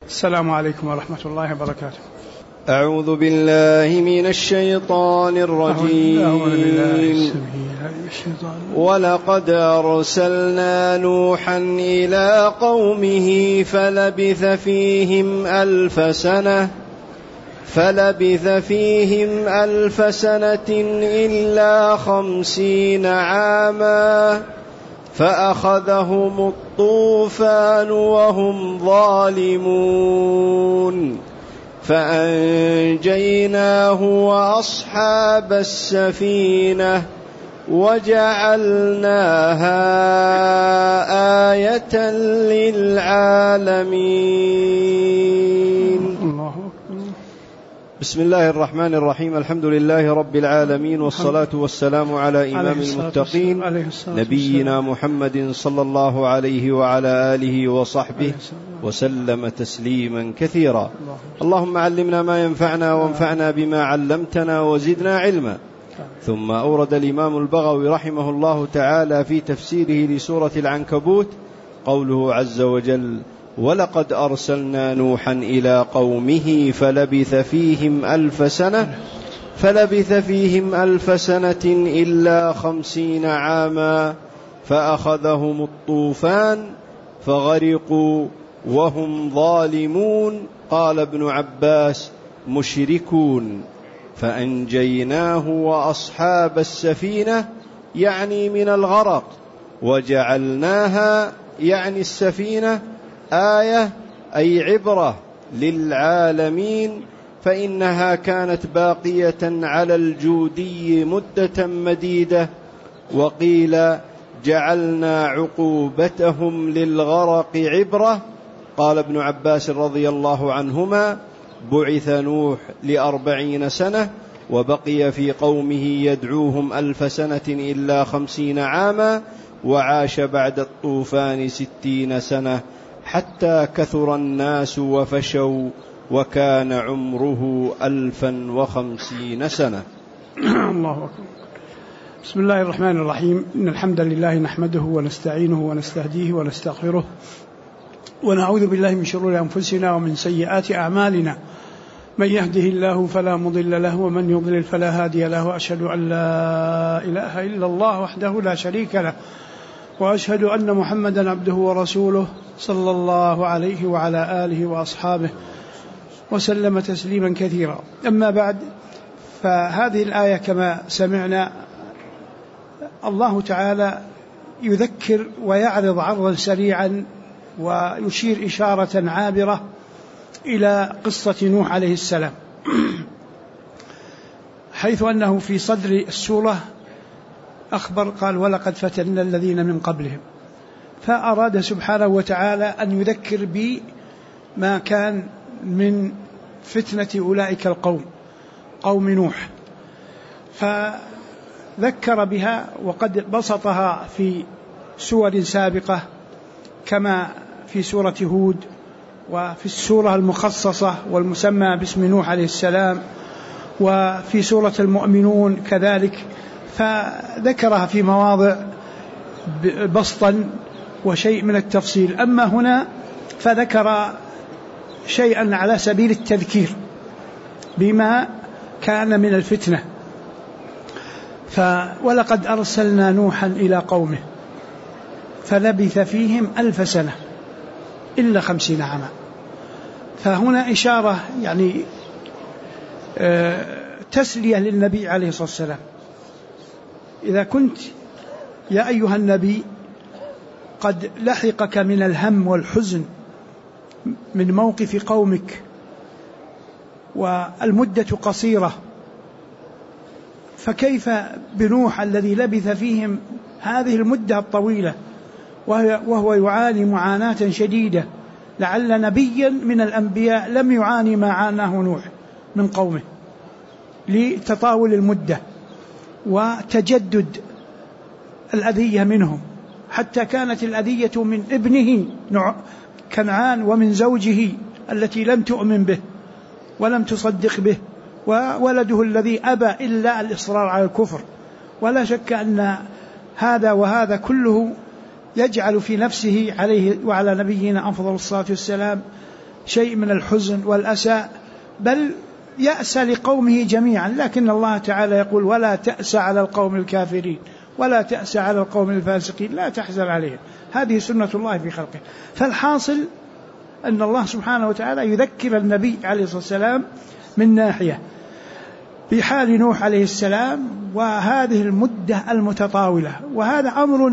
السلام عليكم ورحمة الله وبركاته. أعوذ بالله من الشيطان الرجيم. ولقد أرسلنا نوحا إلى قومه فلبث فيهم 1000 سنة إلا 50 عاما فأخذهم الطوفان وهم ظالمون فأنجيناه وأصحاب السفينة وجعلناها آية للعالمين. بسم الله الرحمن الرحيم. الحمد لله رب العالمين، والصلاة والسلام على إمام المتقين نبينا محمد صلى الله عليه وعلى آله وصحبه وسلم تسليما كثيرا. اللهم علمنا ما ينفعنا وانفعنا بما علمتنا وزدنا علما. ثم أورد الإمام البغوي رحمه الله تعالى في تفسيره لسورة العنكبوت قوله عز وجل: ولقد أرسلنا نوحا إلى قومه فلبث فيهم 1000 سنة إلا 50 عاما فأخذهم الطوفان فغرقوا وهم ظالمون. قال ابن عباس: مشركون. فأنجيناه وأصحاب السفينة يعني من الغرق، وجعلناها يعني السفينة آية أي عبرة للعالمين، فإنها كانت باقية على الجودي مدة مديدة. وقيل جعلنا عقوبتهم للغرق عبرة. قال ابن عباس رضي الله عنهما: بعث نوح ل40 سنة وبقي في قومه يدعوهم 1000 سنة إلا 50 عاما، وعاش بعد الطوفان 60 سنة حتى كثر الناس وفشوا، وكان عمره 1050 سنة. الله أكبر. بسم الله الرحمن الرحيم. إن الحمد لله نحمده ونستعينه ونستهديه ونستغفره، ونعوذ بالله من شرور أنفسنا ومن سيئات أعمالنا. من يهده الله فلا مضل له ومن يضلل فلا هادي له. وأشهد أن لا إله إلا الله وحده لا شريك له، وأشهد أن محمدا عبده ورسوله صلى الله عليه وعلى آله وأصحابه وسلم تسليما كثيرا. أما بعد، فهذه الآية كما سمعنا الله تعالى يذكر ويعرض عرضا سريعا ويشير إشارة عابرة إلى قصة نوح عليه السلام، حيث أنه في صدر السورة أخبر قال: ولقد فتنا الذين من قبلهم. فأراد سبحانه وتعالى أن يذكر بما كان من فتنة أولئك القوم، قوم نوح، فذكر بها وقد بسطها في سور سابقة كما في سورة هود وفي السورة المخصصة والمسمى باسم نوح عليه السلام، وفي سورة المؤمنون كذلك، فذكرها في مواضع بسطا وشيء من التفصيل. أما هنا فذكر شيئا على سبيل التذكير بما كان من الفتنة. ولقد أرسلنا نوحا إلى قومه فلبث فيهم 1000 سنة إلا 50 عاما. فهنا إشارة يعني تسلية للنبي عليه الصلاة والسلام. إذا كنت يا أيها النبي قد لحقك من الهم والحزن من موقف قومك والمدة قصيرة، فكيف بنوح الذي لبث فيهم هذه المدة الطويلة وهو يعاني معاناة شديدة؟ لعل نبيا من الأنبياء لم يعاني ما عاناه نوح من قومه لتطاول المدة وتجدد الأذية منهم، حتى كانت الأذية من ابنه كنعان ومن زوجه التي لم تؤمن به ولم تصدق به، وولده الذي أبى إلا الإصرار على الكفر. ولا شك أن هذا وهذا كله يجعل في نفسه عليه وعلى نبينا أفضل الصلاة والسلام شيء من الحزن والأسى، بل يأسى لقومه جميعا. لكن الله تعالى يقول ولا تأس على القوم الكافرين ولا تأس على القوم الفاسقين، لا تحزن عليهم. هذه سنة الله في خلقه. فالحاصل أن الله سبحانه وتعالى يذكر النبي عليه الصلاة والسلام من ناحية بحال نوح عليه السلام وهذه المدة المتطاولة، وهذا أمر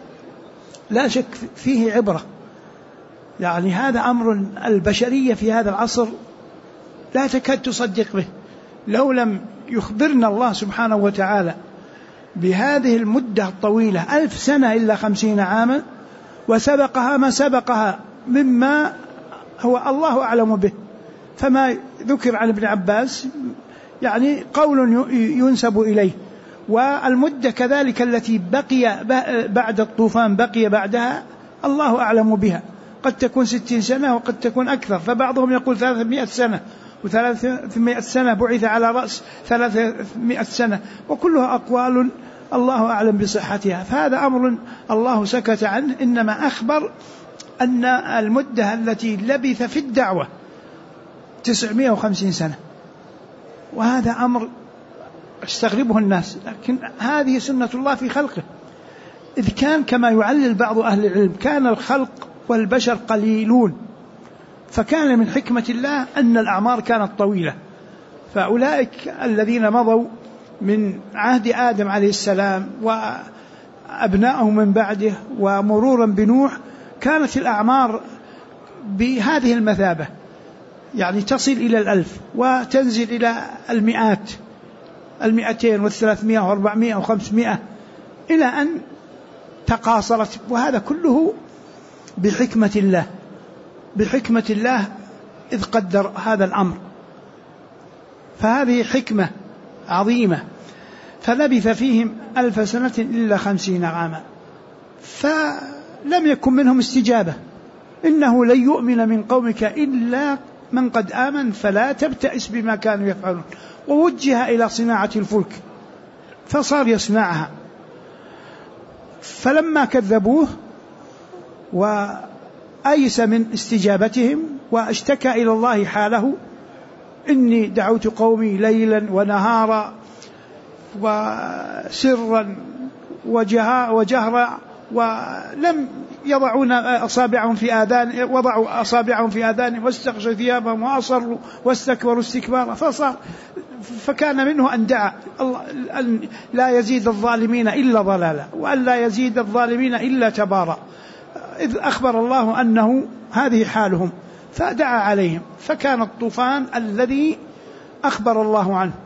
لا شك فيه عبرة. يعني هذا أمر البشرية في هذا العصر لا تكاد تصدق به. لو لم يخبرنا الله سبحانه وتعالى بهذه المدة الطويلة 1000 سنة إلا 50 عاما، وسبقها ما سبقها مما هو الله أعلم به. فما ذكر عن ابن عباس يعني قول ينسب إليه، والمدة كذلك التي بقي بعد الطوفان بقي بعدها الله أعلم بها، قد تكون 60 سنة وقد تكون أكثر. فبعضهم يقول 300 سنة، و300 سنة بعث على رأس 300 سنة، وكلها أقوال الله أعلم بصحتها. فهذا أمر الله سكت عنه، إنما أخبر أن المدة التي لبث في الدعوة 950 سنة، وهذا أمر استغربه الناس. لكن هذه سنة الله في خلقه، إذ كان كما يعلل بعض أهل العلم كان الخلق والبشر قليلون، فكان من حكمة الله أن الأعمار كانت طويلة. فأولئك الذين مضوا من عهد آدم عليه السلام وأبنائه من بعده ومرورا بنوح كانت الأعمار بهذه المثابة، يعني تصل إلى 1000 وتنزل إلى المئات، 200 و300 و400 و500 إلى أن تقاصرت. وهذا كله بحكمة الله، بحكمة الله إذ قدر هذا الأمر. فهذه حكمة عظيمة. فلبث فيهم 1000 سنة إلا 50 عاما، فلم يكن منهم استجابة. إنه لن يؤمن من قومك إلا من قد آمن فلا تبتئس بما كانوا يفعلون. ووجه إلى صناعة الفلك فصار يصنعها. فلما كذبوه وأيس من استجابتهم واشتكى إلى الله حاله: إني دعوت قومي ليلا ونهارا وسرا وجهرا ولم يضعون أصابعهم في آذان، وضعوا أصابعهم في آذانهم واستغشوا ثيابهم وأصروا واستكبروا استكبارا. فكان منه أن دعا أن لا يزيد الظالمين إلا ضلالا وأن لا يزيد الظالمين إلا تبارا، إذ أخبر الله أنه هذه حالهم، فدعا عليهم. فكان الطوفان الذي أخبر الله عنه،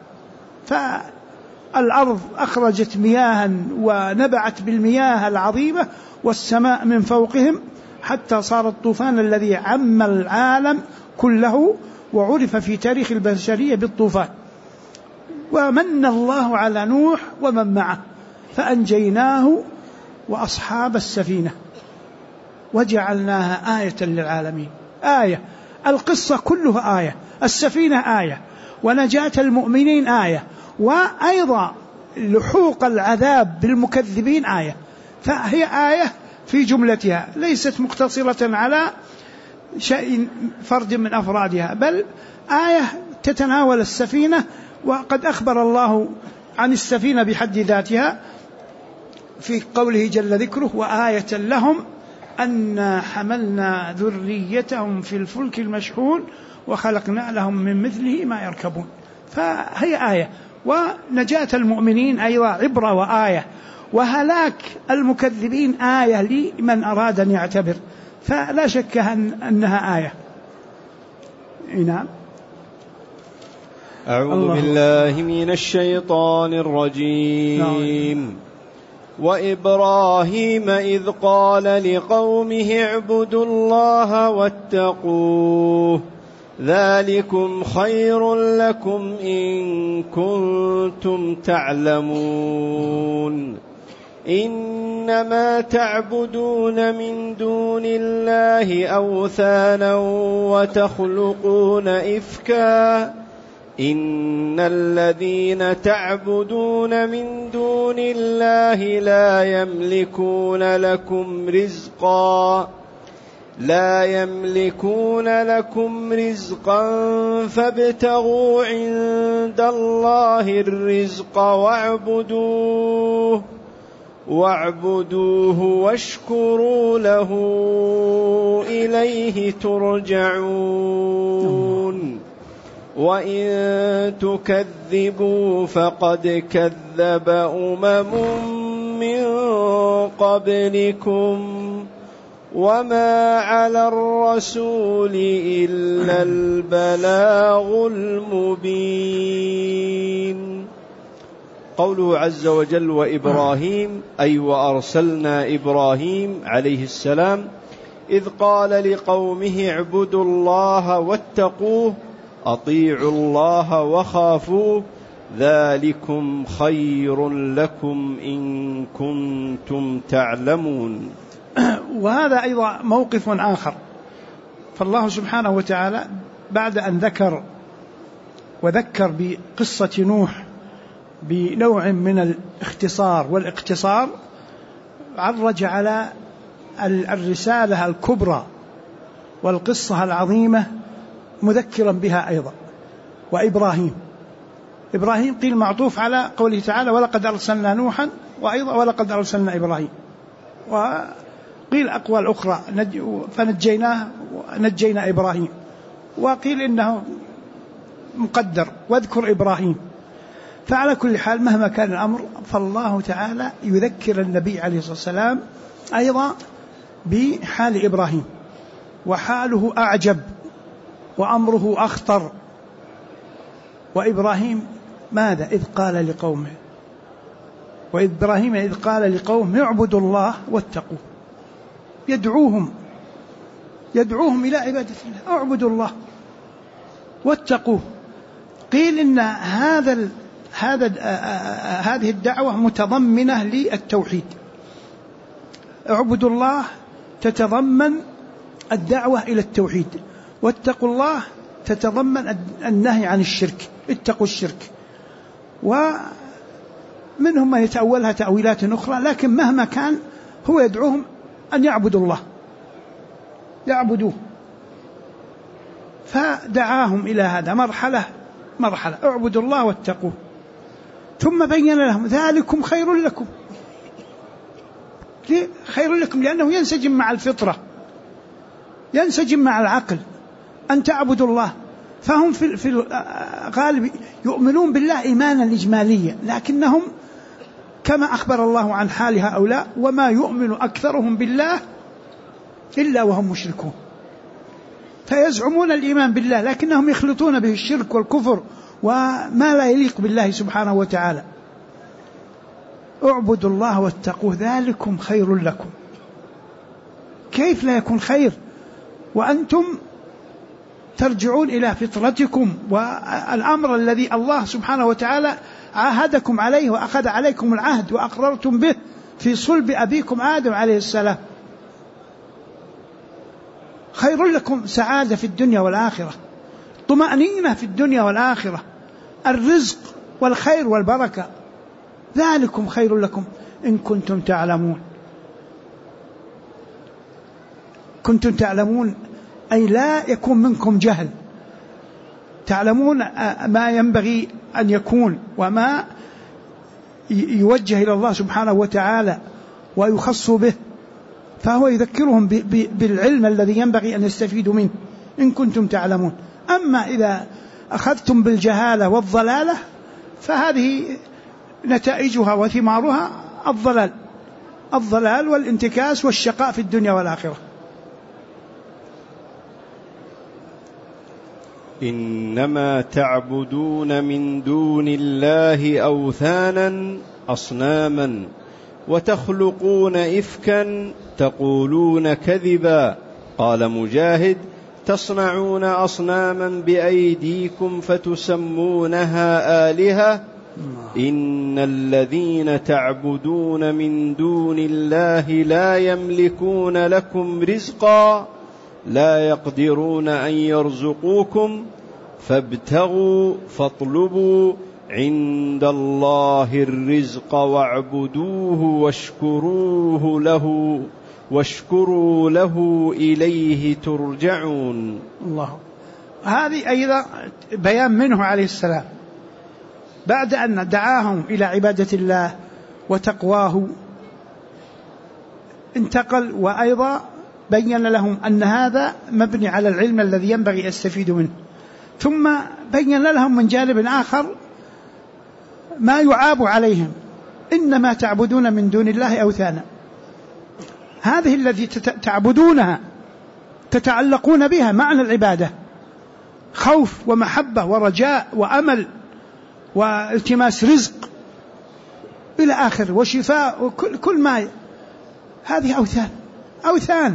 فالأرض أخرجت مياها ونبعت بالمياه العظيمة والسماء من فوقهم حتى صار الطوفان الذي عم العالم كله، وعرف في تاريخ البشرية بالطوفان. ومن الله على نوح ومن معه فأنجيناه وأصحاب السفينة وجعلناها آية للعالمين. آية، القصة كلها آية، السفينة آية، ونجاة المؤمنين آية، وأيضا لحوق العذاب بالمكذبين آية. فهي آية في جملتها، ليست مقتصرة على شيء فرد من أفرادها، بل آية تتناول السفينة. وقد أخبر الله عن السفينة بحد ذاتها في قوله جل ذكره: وآية لهم أن حملنا ذريتهم في الفلك المشحون وخلقنا لهم من مثله ما يركبون. فهي آية. ونجاة المؤمنين أيضا عبرة وآية، وهلاك المكذبين آية لمن أراد أن يعتبر. فلا شك أنها آية. نعم. أعوذ بالله من الشيطان الرجيم. وإبراهيم إذ قال لقومه اعبدوا الله واتقوه ذلكم خير لكم إن كنتم تعلمون إنما تعبدون من دون الله أوثانا وتخلقون إفكا إن الذين تعبدون من دون الله لا يملكون لكم رزقا لا يملكون لكم رزقا فابتغوا عند الله الرزق واعبدوه واشكروا له إليه ترجعون وإن تكذبوا فقد كذب من قبلكم وما على الرسول إلا البلاغ المبين. قوله عز وجل وإبراهيم أي وأرسلنا إبراهيم عليه السلام إذ قال لقومه اعبدوا الله واتقوه أطيعوا الله وخافوه ذلكم خير لكم إن كنتم تعلمون. وهذا أيضا موقف آخر. فالله سبحانه وتعالى بعد أن وذكر بقصة نوح بنوع من الاختصار والاقتصار، عرج على الرسالة الكبرى والقصة العظيمة مذكرا بها أيضا. وإبراهيم قيل معطوف على قوله تعالى ولقد أرسلنا نوحا، وأيضا ولقد أرسلنا إبراهيم، وقيل أقوال أخرى فنجيناه ونجينا إبراهيم، وقيل إنه مقدر واذكر إبراهيم. فعلى كل حال مهما كان الأمر فالله تعالى يذكر النبي عليه الصلاة والسلام أيضا بحال إبراهيم، وحاله أعجب وأمره أخطر. وإبراهيم ماذا إذ قال لقومه، وإبراهيم إذ قال لقومه اعبدوا الله واتقوه، يدعوهم إلى عبادة الله، اعبدوا الله واتقوه. قيل إن هذه الدعوة متضمنة للتوحيد. اعبدوا الله تتضمن الدعوة إلى التوحيد، واتقوا الله تتضمن النهي عن الشرك، اتقوا الشرك. ومنهم من يتأولها تأويلات أخرى، لكن مهما كان هو يدعوهم أن يعبدوا الله، يعبدوه. فدعاهم إلى هذا مرحلة اعبدوا الله واتقوه، ثم بين لهم ذلكم خير لكم. خير لكم لأنه ينسجم مع الفطرة، ينسجم مع العقل أن تعبدوا الله. فهم في الغالب يؤمنون بالله إيمانا إجماليا، لكنهم كما أخبر الله عن حال هؤلاء وما يؤمن أكثرهم بالله إلا وهم مشركون. فيزعمون الإيمان بالله لكنهم يخلطون به الشرك والكفر وما لا يليق بالله سبحانه وتعالى. اعبدوا الله واتقوه ذلكم خير لكم. كيف لا يكون خير وأنتم ترجعون إلى فطرتكم والأمر الذي الله سبحانه وتعالى عاهدكم عليه وأخذ عليكم العهد وأقررتم به في صلب أبيكم آدم عليه السلام. خير لكم سعادة في الدنيا والآخرة، طمأنينة في الدنيا والآخرة، الرزق والخير والبركة. ذلكم خير لكم إن كنتم تعلمون. كنتم تعلمون أي لا يكون منكم جهل، تعلمون ما ينبغي أن يكون وما يوجه إلى الله سبحانه وتعالى ويخص به، فهو يذكرهم بالعلم الذي ينبغي أن يستفيدوا منه إن كنتم تعلمون. أما إذا أخذتم بالجهالة والضلالة فهذه نتائجها وثمارها الضلال والانتكاس والشقاء في الدنيا والآخرة. إنما تعبدون من دون الله أوثانا أصناما وتخلقون إفكا تقولون كذبا. قال مجاهد تصنعون أصناما بأيديكم فتسمونها آلهة. إن الذين تعبدون من دون الله لا يملكون لكم رزقا لا يقدرون أن يرزقوكم فابتغوا فاطلبوا عند الله الرزق واعبدوه واشكروه له واشكروا له إليه ترجعون. الله. هذه أيضا بيان منه عليه السلام بعد أن دعاهم إلى عبادة الله وتقواه، انتقل وأيضا بين لهم أن هذا مبني على العلم الذي ينبغي يستفيد منه، ثم بين لهم من جانب آخر ما يعاب عليهم: إنما تعبدون من دون الله أوثانا. هذه التي تعبدونها تتعلقون بها معنى العبادة، خوف ومحبة ورجاء وأمل والتماس رزق إلى آخر وشفاء وكل ما، هذه أوثان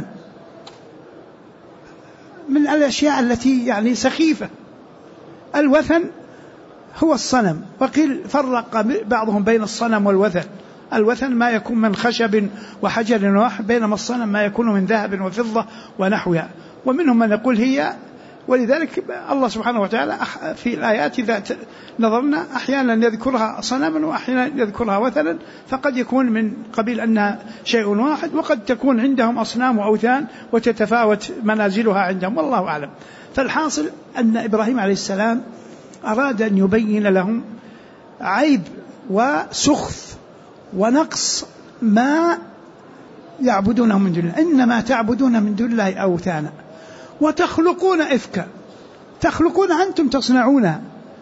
من الأشياء التي يعني سخيفة. الوثن هو الصنم، وقيل فرق بعضهم بين الصنم والوثن. الوثن ما يكون من خشب وحجر واحد، بينما الصنم ما يكون من ذهب وفضة ونحوها. ومنهم من يقول هي، ولذلك الله سبحانه وتعالى في الآيات إذا نظرنا أحيانا يذكرها صنما وأحيانا يذكرها وثنا، فقد يكون من قبيل أنها شيء واحد، وقد تكون عندهم أصنام وأوثان وتتفاوت منازلها عندهم، والله أعلم. فالحاصل أن إبراهيم عليه السلام أراد أن يبين لهم عيب وسخف ونقص ما يعبدونه من دون الله. إنما تعبدون من دون الله أوثانا وتخلقون إفكا. تخلقون أنتم تصنعونها.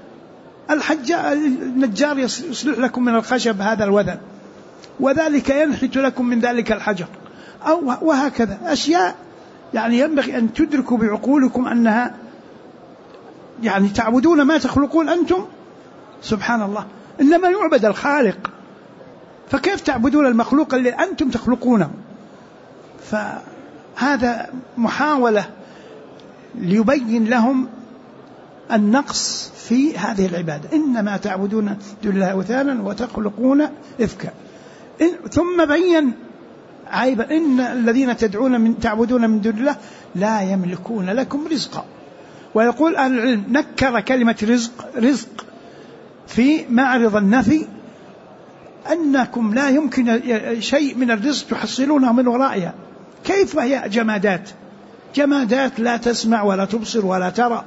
النجار يصلح لكم من الخشب هذا الوثن، وذلك ينحت لكم من ذلك الحجر، أو وهكذا أشياء يعني ينبغي أن تدركوا بعقولكم أنها يعني تعبدون ما تخلقون أنتم. سبحان الله، إنما يعبد الخالق، فكيف تعبدون المخلوق اللي أنتم تخلقونه؟ فهذا محاولة ليبين لهم النقص في هذه العبادة. إنما تعبدون دون الله أوثانا وتخلقون إفكا. ثم بين عيبا: إن الذين تعبدون من دون الله لا يملكون لكم رزقا. ويقول أهل العلم نكر كلمة رزق في معرض النفي، أنكم لا يمكن شيء من الرزق تحصلونه من ورائها. كيف هي جمادات لا تسمع ولا تبصر ولا ترى،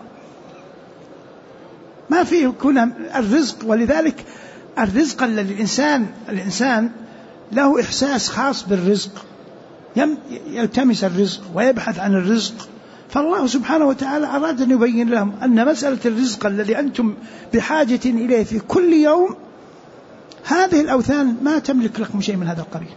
ما فيه كنا الرزق. ولذلك الرزق الذي الإنسان له إحساس خاص بالرزق، يلتمس الرزق ويبحث عن الرزق. فالله سبحانه وتعالى أراد أن يبين لهم أن مسألة الرزق الذي أنتم بحاجة إليه في كل يوم، هذه الأوثان ما تملك لكم شيء من هذا القبيل،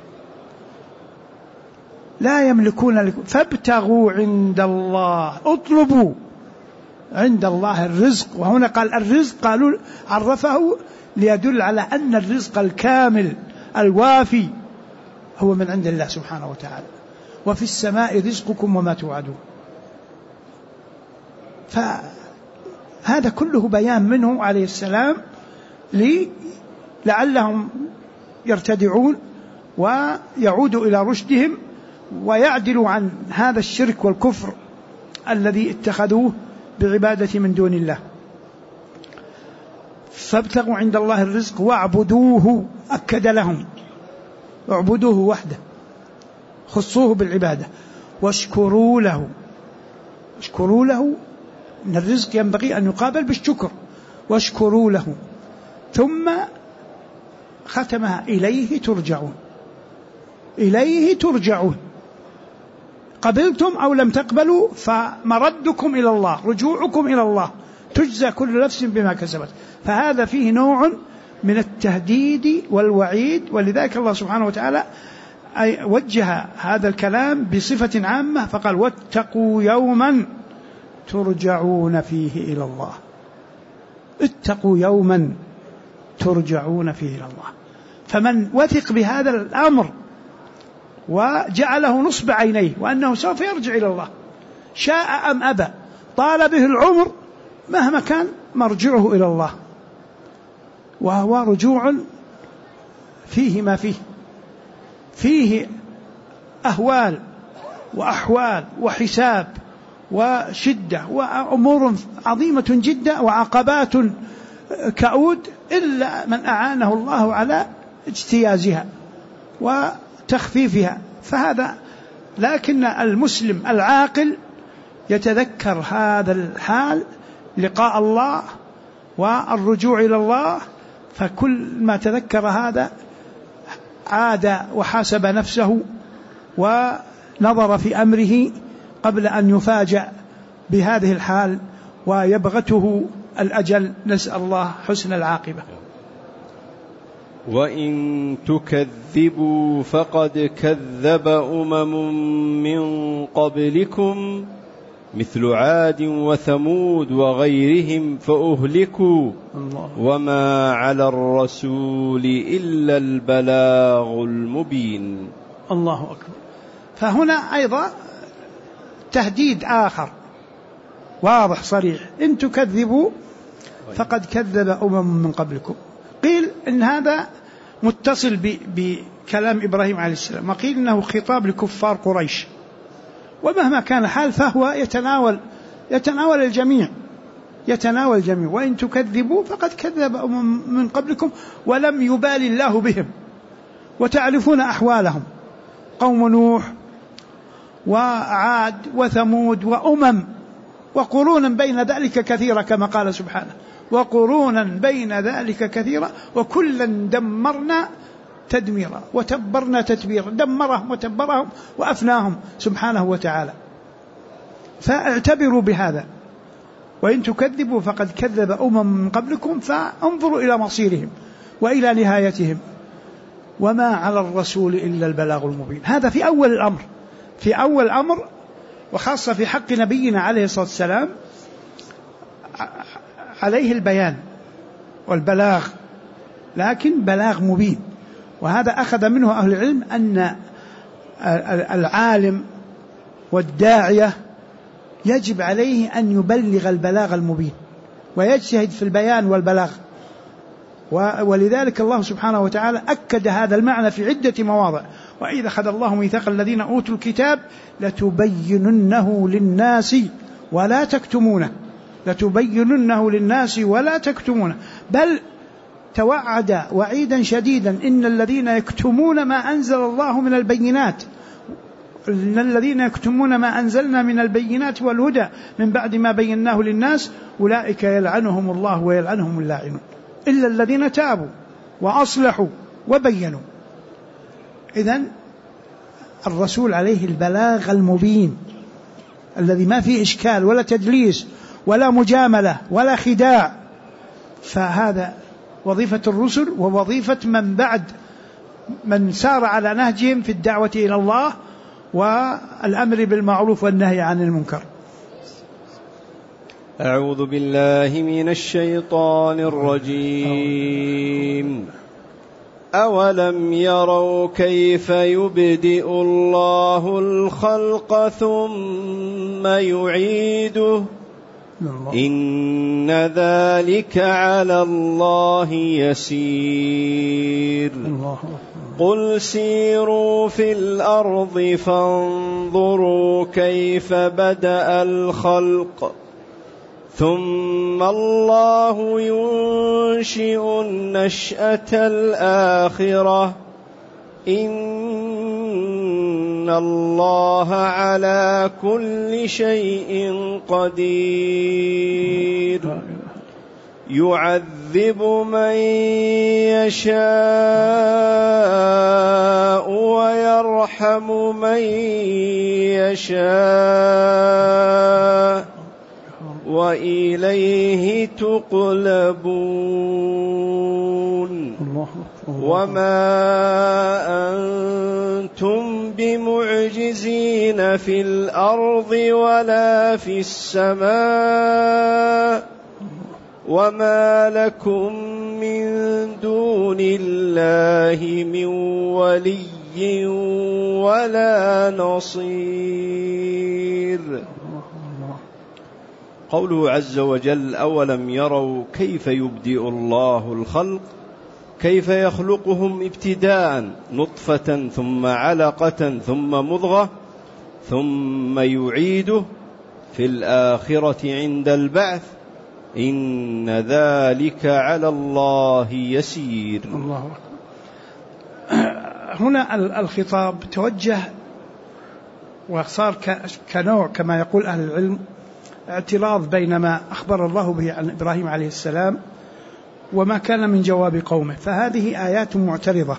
لا يملكون لكم. فابتغوا عند الله، اطلبوا عند الله الرزق. وهنا قال الرزق، قالوا عرفه ليدل على أن الرزق الكامل الوافي هو من عند الله سبحانه وتعالى. وفي السماء رزقكم وما توعدون. فهذا كله بيان منه عليه السلام لعلهم يرتدعون ويعودوا إلى رشدهم ويعدلوا عن هذا الشرك والكفر الذي اتخذوه بعبادة من دون الله. فابتغوا عند الله الرزق واعبدوه، أكد لهم اعبدوه وحده، خصوه بالعبادة، واشكروا له. اشكروا له، إن الرزق ينبغي أن يقابل بالشكر، واشكروا له. ثم ختمها إليه ترجعون. إليه ترجعون، قبلتم أو لم تقبلوا فمردكم إلى الله، رجوعكم إلى الله، تجزى كل نفس بما كسبت. فهذا فيه نوع من التهديد والوعيد. ولذلك الله سبحانه وتعالى وجه هذا الكلام بصفة عامة فقال واتقوا يوما ترجعون فيه إلى الله. اتقوا يوما ترجعون فيه إلى الله. فمن وثق بهذا الأمر وجعله نصب عينيه وأنه سوف يرجع إلى الله شاء أم أبى، طال به العمر، مهما كان مرجعه إلى الله، وهو رجوع فيه ما فيه أهوال وأحوال وحساب وشدة وأمور عظيمة جدا وعقبات كؤود، إلا من أعانه الله على اجتيازها وتخفيفها. فهذا لكن المسلم العاقل يتذكر هذا الحال، لقاء الله والرجوع إلى الله، فكل ما تذكر هذا عاد وحاسب نفسه ونظر في أمره قبل أن يفاجأ بهذه الحال ويبغته الأجل. نسأل الله حسن العاقبة. وإن تكذبوا فقد كذب من قبلكم مثل عاد وثمود وغيرهم فأهلكوا وما على الرسول إلا البلاغ المبين. الله أكبر. فهنا أيضا تهديد آخر واضح صريح: إن تكذبوا فقد كذب من قبلكم. قيل إن هذا متصل بكلام إبراهيم عليه السلام، وقيل إنه خطاب لكفار قريش، ومهما كان الحال فهو يتناول الجميع، وإن تكذبوا فقد كذب من قبلكم ولم يبال الله بهم. وتعرفون أحوالهم: قوم نوح وعاد وثمود وأمم وقرونا بين ذلك كثيرة، كما قال سبحانه: وقرونا بين ذلك كثيرة وكلا دمرنا تدميرا وتبرنا تتبيرا. دمرهم وتبرهم وأفناهم سبحانه وتعالى. فاعتبروا بهذا: وإن تكذبوا فقد كذب من قبلكم فانظروا إلى مصيرهم وإلى نهايتهم وما على الرسول إلا البلاغ المبين. هذا في أول الأمر، وخاصة في حق نبينا عليه الصلاة والسلام، عليه البيان والبلاغ، لكن بلاغ مبين. وهذا أخذ منه أهل العلم أن العالم والداعية يجب عليه أن يبلغ البلاغ المبين ويجتهد في البيان والبلاغ. ولذلك الله سبحانه وتعالى أكد هذا المعنى في عدة مواضع: وإذا أخذ الله ميثاق الذين أوتوا الكتاب لتبيننه للناس ولا تكتمونه، بل توعد وعيدا شديدا: إن الذين يكتمون ما أنزل الله من البينات، إن الذين يكتمون ما أنزلنا من البينات والهدى من بعد ما بيناه للناس أولئك يلعنهم الله ويلعنهم اللاعنون إلا الذين تابوا وأصلحوا وبينوا. إذن الرسول عليه البلاغ المبين الذي ما فيه إشكال ولا تدليس ولا مجاملة ولا خداع. فهذا وظيفة الرسل ووظيفة من بعد من سار على نهجهم في الدعوة إلى الله والأمر بالمعروف والنهي عن المنكر. أعوذ بالله من الشيطان الرجيم. أولم يروا كيف يبدئ الله الخلق ثم يعيده إن ذلك على الله يسير. قل سيروا في الأرض فانظروا كيف بدأ الخلق ثم الله ينشئ النشأة الآخرة إن الله على كل شيء قدير. يعذب من يشاء ويرحم من يشاء وإليه تقلبون. وما أنتم بمعجزين في الأرض ولا في السماء وما لكم من دون الله من ولي ولا نصير. قوله عز وجل: أولم يروا كيف يبدئ الله الخلق، كيف يخلقهم ابتداء نطفة ثم علقة ثم مضغة ثم يعيده في الآخرة عند البعث إن ذلك على الله يسير. الله. هنا الخطاب توجه وصار كنوع كما يقول أهل العلم اعتراض بين ما أخبر الله به عن إبراهيم عليه السلام وما كان من جواب قومه. فهذه آيات معترضة،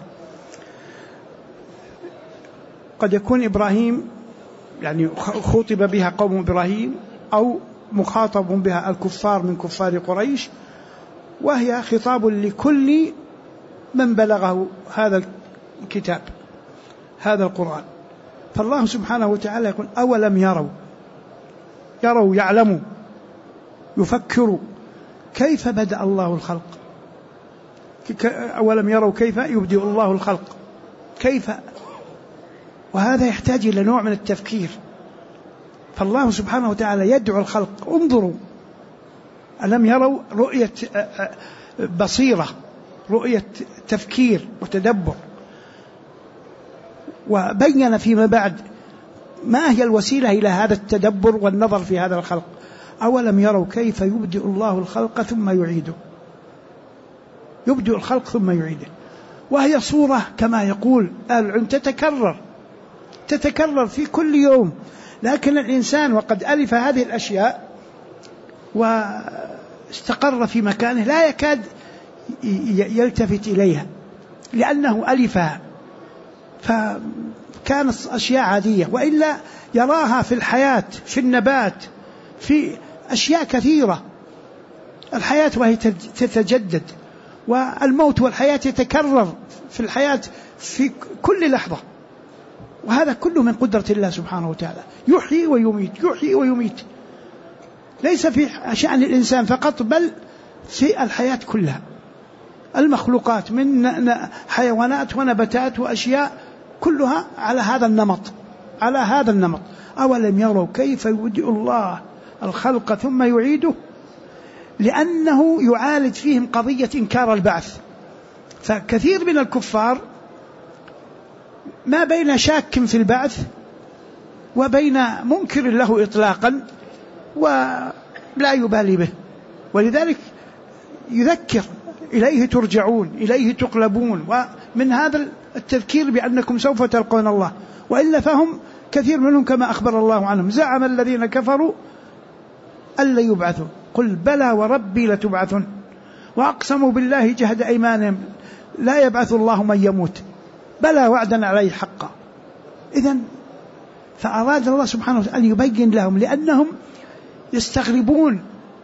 قد يكون إبراهيم يعني خطب بها قوم إبراهيم أو مخاطب بها الكفار من كفار قريش، وهي خطاب لكل من بلغه هذا الكتاب هذا القرآن. فالله سبحانه وتعالى يقول أولم يروا يعلموا يفكروا كيف بدأ الله الخلق، أولم يروا كيف يبدئ الله الخلق كيف، وهذا يحتاج إلى نوع من التفكير. فالله سبحانه وتعالى يدعو الخلق انظروا، ألم يروا رؤية بصيرة، رؤية تفكير وتدبر. وبين فيما بعد ما هي الوسيلة إلى هذا التدبر والنظر في هذا الخلق. أولم يروا كيف يبدئ الله الخلق ثم يعيده، يبدئ الخلق ثم يعيده، وهي صورة كما يقول أهل العلم تتكرر في كل يوم. لكن الإنسان وقد ألف هذه الأشياء واستقر في مكانه لا يكاد يلتفت إليها لأنه ألفها، فكانت أشياء عادية، وإلا يراها في الحياة، في النبات، في أشياء كثيرة. الحياة وهي تتجدد، والموت والحياة يتكرر في الحياة في كل لحظة، وهذا كله من قدرة الله سبحانه وتعالى، يحيي ويميت، ليس في شأن الإنسان فقط بل في الحياة كلها، المخلوقات من حيوانات ونباتات وأشياء كلها على هذا النمط. أولم يروا كيف يبدئ الله الخلق ثم يعيده، لأنه يعالج فيهم قضية إنكار البعث. فكثير من الكفار ما بين شاك في البعث وبين منكر له إطلاقا ولا يبالي به، ولذلك يذكر إليه ترجعون إليه تقلبون، ومن هذا التذكير بأنكم سوف تلقون الله. وإلا فهم كثير منهم كما أخبر الله عنهم زعم الذين كفروا ألا يبعثوا قل بلى وربي لتبعثن وأقسموا بالله جهد أيمانهم لا يبعث الله من يموت بلى وعدا عليه حقا. إذن فأراد الله سبحانه وتعالى أن يبين لهم، لأنهم يستغربون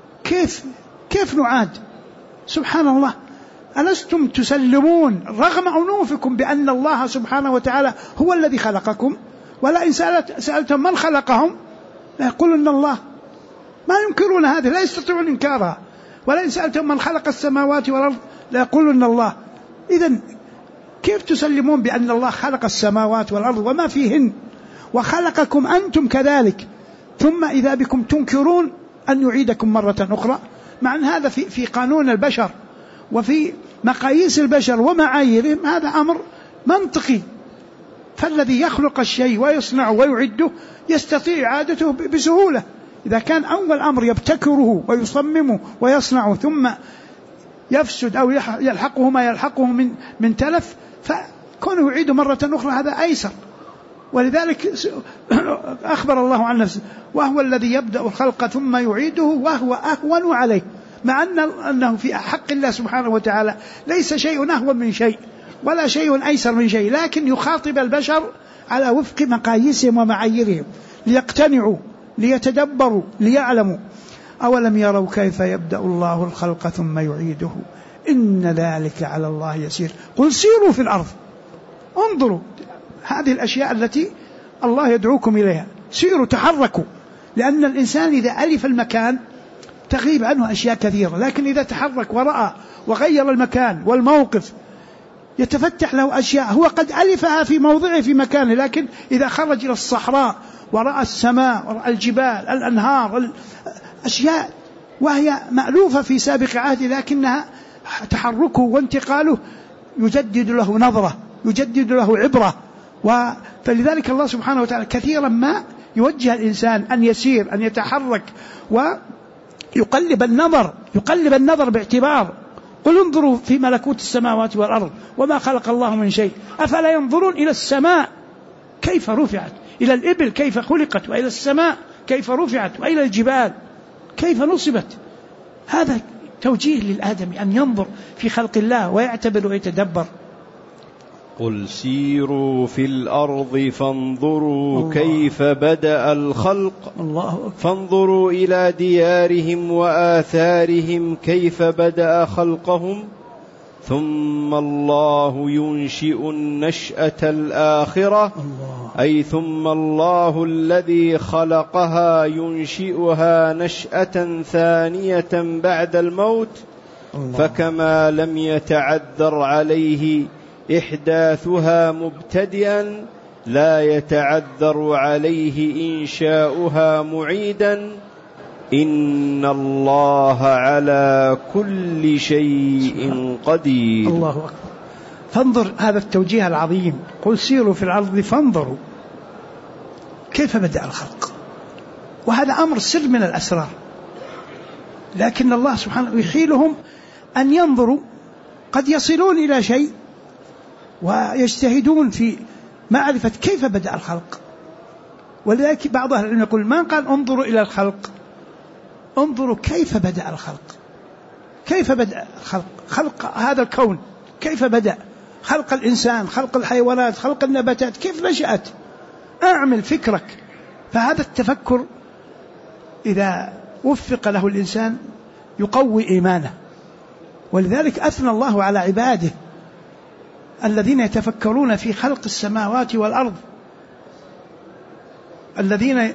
كيف نعاد. سبحان الله، ألستم تسلمون رغم أنوفكم بأن الله سبحانه وتعالى هو الذي خلقكم، ولا إن سألتم من خلقهم لا يقولون الله، ما ينكرون هذه، لا يستطيعون إنكارها. ولا إن سألتم من خلق السماوات والأرض لا يقولون الله. إذن كيف تسلمون بأن الله خلق السماوات والأرض وما فيهن وخلقكم أنتم كذلك، ثم إذا بكم تنكرون أن يعيدكم مرة أخرى؟ مع أن هذا في قانون البشر وفي مقاييس البشر ومعاييرهم هذا أمر منطقي. فالذي يخلق الشيء ويصنعه ويعده يستطيع إعادته بسهولة. إذا كان أول أمر يبتكره ويصممه ويصنعه ثم يفسد أو يلحقه ما يلحقه من تلف، فكونه يعيد مرة أخرى هذا أيسر. ولذلك أخبر الله عن نفسه وهو الذي يبدأ الخلق ثم يعيده وهو أهون عليه، مع أنه في حق الله سبحانه وتعالى ليس شيء أهون من شيء ولا شيء أيسر من شيء، لكن يخاطب البشر على وفق مقاييسهم ومعاييرهم ليقتنعوا ليتدبروا ليعلموا. أولم يروا كيف يبدأ الله الخلق ثم يعيده إن ذلك على الله يسير قل سيروا في الأرض انظروا. هذه الأشياء التي الله يدعوكم إليها، سيروا تحركوا، لأن الإنسان إذا ألف المكان تغيب عنه أشياء كثيرة، لكن إذا تحرك ورأى وغير المكان والموقف يتفتح له أشياء هو قد ألفها في موضعه في مكانه، لكن إذا خرج إلى الصحراء ورأى السماء ورأى الجبال الأنهار أشياء وهي مألوفة في سابق عهد، لكنها تحركه وانتقاله يجدد له نظرة يجدد له عبرة. فلذلك الله سبحانه وتعالى كثيرا ما يوجه الإنسان أن يسير أن يتحرك ويقلب النظر باعتبار قل انظروا في ملكوت السماوات والأرض وما خلق الله من شيء أفلا ينظرون إلى السماء كيف رفعت إلى الإبل كيف خلقت، وإلى السماء كيف رفعت، وإلى الجبال كيف نصبت. هذا توجيه للآدمي أن ينظر في خلق الله ويعتبر ويتدبر. قل سيروا في الأرض فانظروا كيف بدأ الخلق فانظروا إلى ديارهم وآثارهم كيف بدأ خلقهم ثم الله ينشئ النشأة الآخرة أي ثم الله الذي خلقها ينشئها نشأة ثانية بعد الموت. فكما لم يتعذر عليه إحداثها مبتدئا لا يتعذر عليه إنشاؤها معيدا. إن الله على كل شيء قدير. الله أكبر. فانظر هذا التوجيه العظيم، قل سيروا في الأرض فانظروا كيف بدأ الخلق. وهذا أمر سر من الأسرار، لكن الله سبحانه يحيلهم أن ينظروا، قد يصلون إلى شيء ويجتهدون في معرفة كيف بدأ الخلق. ولذلك بعض أهل العلم يقول ما قال انظروا إلى الخلق، انظروا كيف بدأ الخلق. كيف بدأ الخلق؟ خلق هذا الكون كيف بدأ؟ خلق الإنسان، خلق الحيوانات، خلق النباتات، كيف نشأت؟ أعمل فكرك. فهذا التفكر إذا وفق له الإنسان يقوي إيمانه. ولذلك أثنى الله على عباده الذين يتفكرون في خلق السماوات والأرض، الذين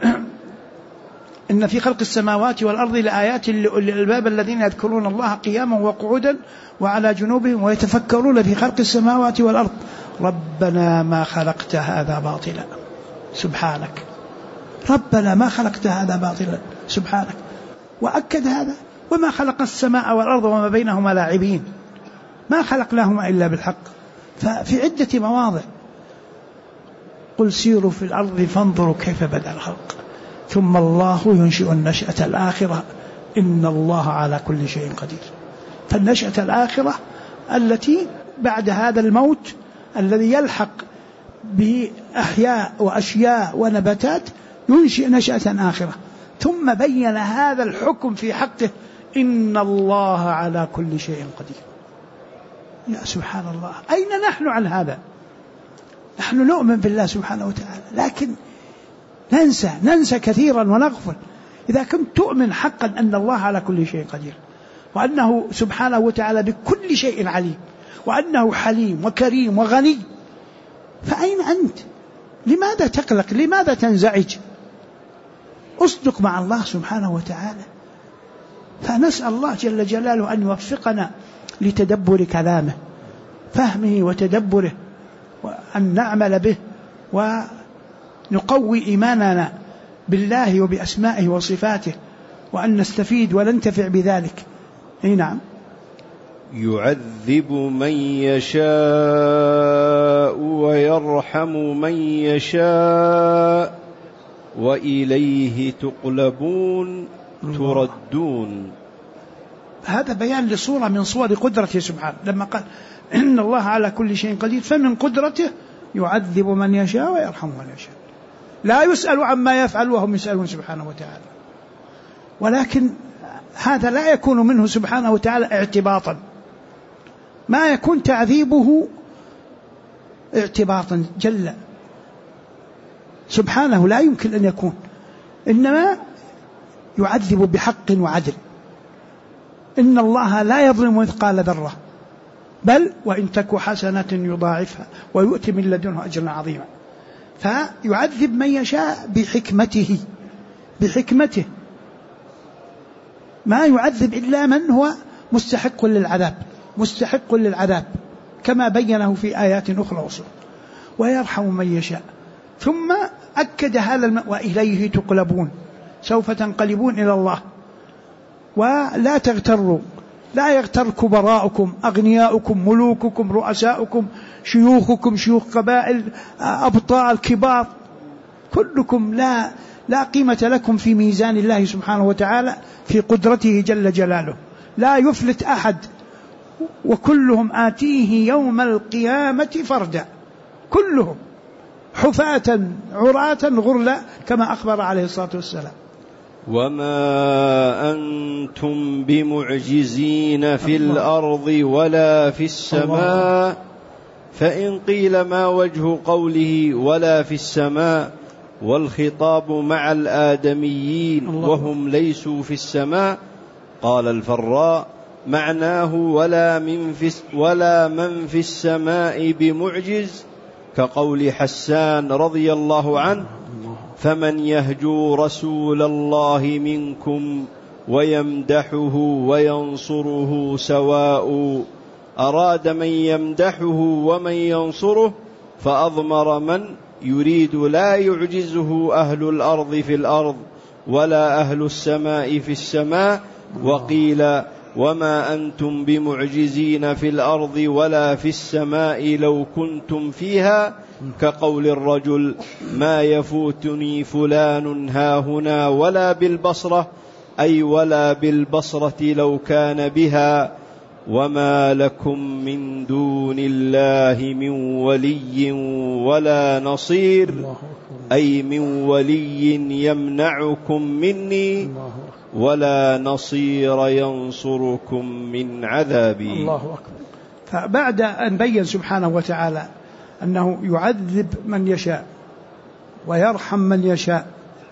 إن في خلق السماوات والأرض لآيات لأولي الألباب الذين يذكرون الله قياما وقعودا وعلى جنوبهم ويتفكرون في خلق السماوات والأرض ربنا ما خلقت هذا باطلا سبحانك، ربنا ما خلقت هذا باطلا سبحانك. وأكد هذا وما خلق السماء والأرض وما بينهما لاعبين، ما خلقناهما إلا بالحق. ففي عدة مواضع قل سيروا في الأرض فانظروا كيف بدأ الخلق ثم الله ينشئ النشأة الآخرة إن الله على كل شيء قدير. فالنشأة الآخرة التي بعد هذا الموت الذي يلحق بأحياء وأشياء ونباتات ينشئ نشأة آخرة. ثم بين هذا الحكم في حقه إن الله على كل شيء قدير. يا سبحان الله، أين نحن عن هذا؟ نحن نؤمن بالله سبحانه وتعالى لكن ننسى كثيرا ونغفل. إذا كنت تؤمن حقا أن الله على كل شيء قدير وأنه سبحانه وتعالى بكل شيء عليم وأنه حليم وكريم وغني، فأين أنت؟ لماذا تقلق؟ لماذا تنزعج؟ أصدق مع الله سبحانه وتعالى. فنسأل الله جل جلاله أن يوفقنا لتدبر كلامه، فهمه وتدبره، وأن نعمل به ونقوي إيماننا بالله وبأسمائه وصفاته، وأن نستفيد وننتفع بذلك. نعم. يعذب من يشاء ويرحم من يشاء وإليه تقلبون تردون. هذا بيان لصورة من صور قدرته سبحانه، لما قال إن الله على كل شيء قدير، فمن قدرته يعذب من يشاء ويرحم من يشاء، لا يسأل عما يفعل وهم يسألون سبحانه وتعالى. ولكن هذا لا يكون منه سبحانه وتعالى اعتباطا، ما يكون تعذيبه اعتباطا جل سبحانه، لا يمكن أن يكون، إنما يعذب بحق وعدل. إن الله لا يظلم مثقال ذرة بل وإن تك حسنة يضاعفها ويؤتي من لدنه أجرا عظيما. فيعذب من يشاء بحكمته، ما يعذب إلا من هو مستحق للعذاب كما بينه في آيات أخرى وصول. ويرحم من يشاء. ثم أكد هذا وإليه تقلبون، سوف تنقلبون إلى الله. ولا تغتروا، لا يغتر كبراؤكم أغنياؤكم ملوككم رؤساؤكم شيوخكم شيوخ قبائل أبطال كبار، كلكم لا قيمة لكم في ميزان الله سبحانه وتعالى في قدرته جل جلاله. لا يفلت أحد، وكلهم آتيه يوم القيامة فردا، كلهم حفاة عراة غرلا كما أخبر عليه الصلاة والسلام. وما أنتم بمعجزين في الأرض ولا في السماء. فإن قيل ما وجه قوله ولا في السماء والخطاب مع الآدميين وهم ليسوا في السماء؟ قال الفراء معناه ولا من في السماء بمعجز، كقول حسان رضي الله عنه فمن يهجو رسول الله منكم ويمدحه وينصره سواء. أراد من يمدحه ومن ينصره فأضمر من يريد لا يعجزه أهل الأرض في الأرض ولا أهل السماء في السماء. وقيل وما أنتم بمعجزين في الأرض ولا في السماء لو كنتم فيها، كقول الرجل ما يفوتني فلان هاهنا ولا بالبصرة، أي ولا بالبصرة لو كان بها. وما لكم من دون الله من ولي ولا نصير، أي من ولي يمنعكم مني ولا نصير ينصركم من عذابي. الله أكبر. فبعد أن بين سبحانه وتعالى أنه يعذب من يشاء ويرحم من يشاء،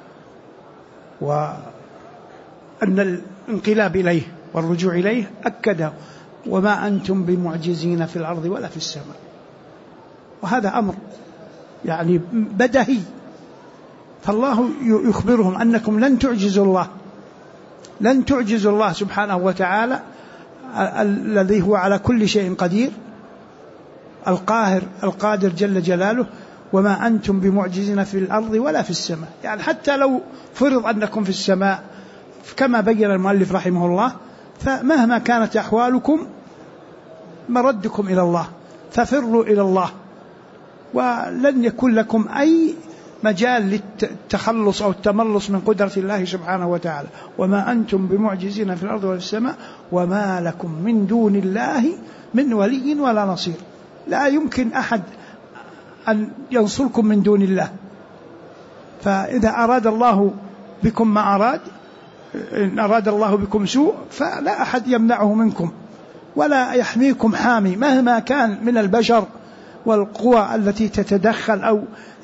وأن الانقلاب إليه والرجوع إليه، أكده وما أنتم بمعجزين في الأرض ولا في السماء. وهذا أمر يعني بدهي، فالله يخبرهم أنكم لن تعجزوا الله سبحانه وتعالى الذي هو على كل شيء قدير، القاهر القادر جل جلاله. وما أنتم بمعجزين في الأرض ولا في السماء، يعني حتى لو فرض أنكم في السماء كما بين المؤلف رحمه الله، فمهما كانت أحوالكم مردكم إلى الله، ففروا إلى الله، ولن يكون لكم أي مجال للتخلص أو التملص من قدرة الله سبحانه وتعالى. وما أنتم بمعجزين في الأرض ولا في السماء وما لكم من دون الله من ولي ولا نصير. لا يمكن أحد أن ينصركم من دون الله. فإذا أراد الله بكم ما أراد، إن أراد الله بكم سوء فلا أحد يمنعه منكم ولا يحميكم حامي مهما كان من البشر والقوى التي تتدخل أو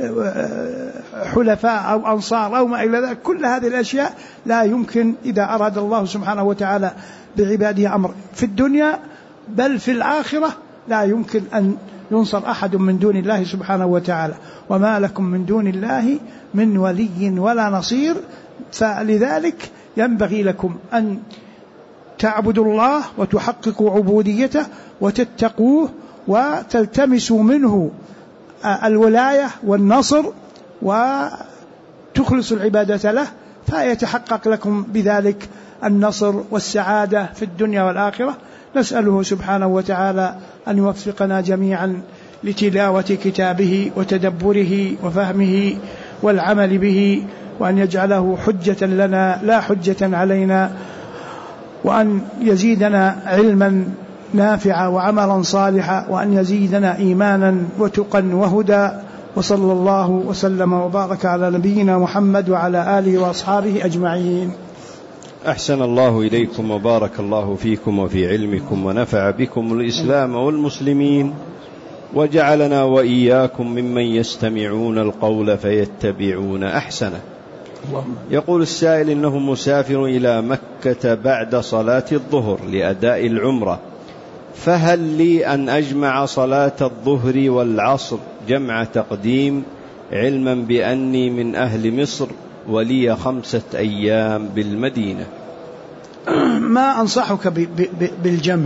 حلفاء أو أنصار أو ما إلى ذلك. كل هذه الأشياء لا يمكن إذا أراد الله سبحانه وتعالى بعباده أمر في الدنيا بل في الآخرة، لا يمكن أن ينصر أحد من دون الله سبحانه وتعالى. وما لكم من دون الله من ولي ولا نصير. فلذلك ينبغي لكم أن تعبدوا الله وتحققوا عبوديته وتتقوه وتلتمسوا منه الولاية والنصر وتخلصوا العبادة له، فيتحقق لكم بذلك النصر والسعادة في الدنيا والآخرة. نسأله سبحانه وتعالى أن يوفقنا جميعا لتلاوة كتابه وتدبره وفهمه والعمل به، وأن يجعله حجة لنا لا حجة علينا، وأن يزيدنا علما نافعا وعملا صالحا، وأن يزيدنا إيمانا وتقا وهدى. وصلى الله وسلم وبارك على نبينا محمد وعلى آله وأصحابه أجمعين. أحسن الله إليكم وبارك الله فيكم وفي علمكم ونفع بكم الإسلام والمسلمين، وجعلنا وإياكم ممن يستمعون القول فيتبعون أحسنه. يقول السائل إنه مسافر إلى مكة بعد صلاة الظهر لأداء العمرة، فهل لي أن أجمع صلاة الظهر والعصر جمع تقديم علما بأني من أهل مصر ولي 5 أيام بالمدينة؟ ما أنصحك بالجمع،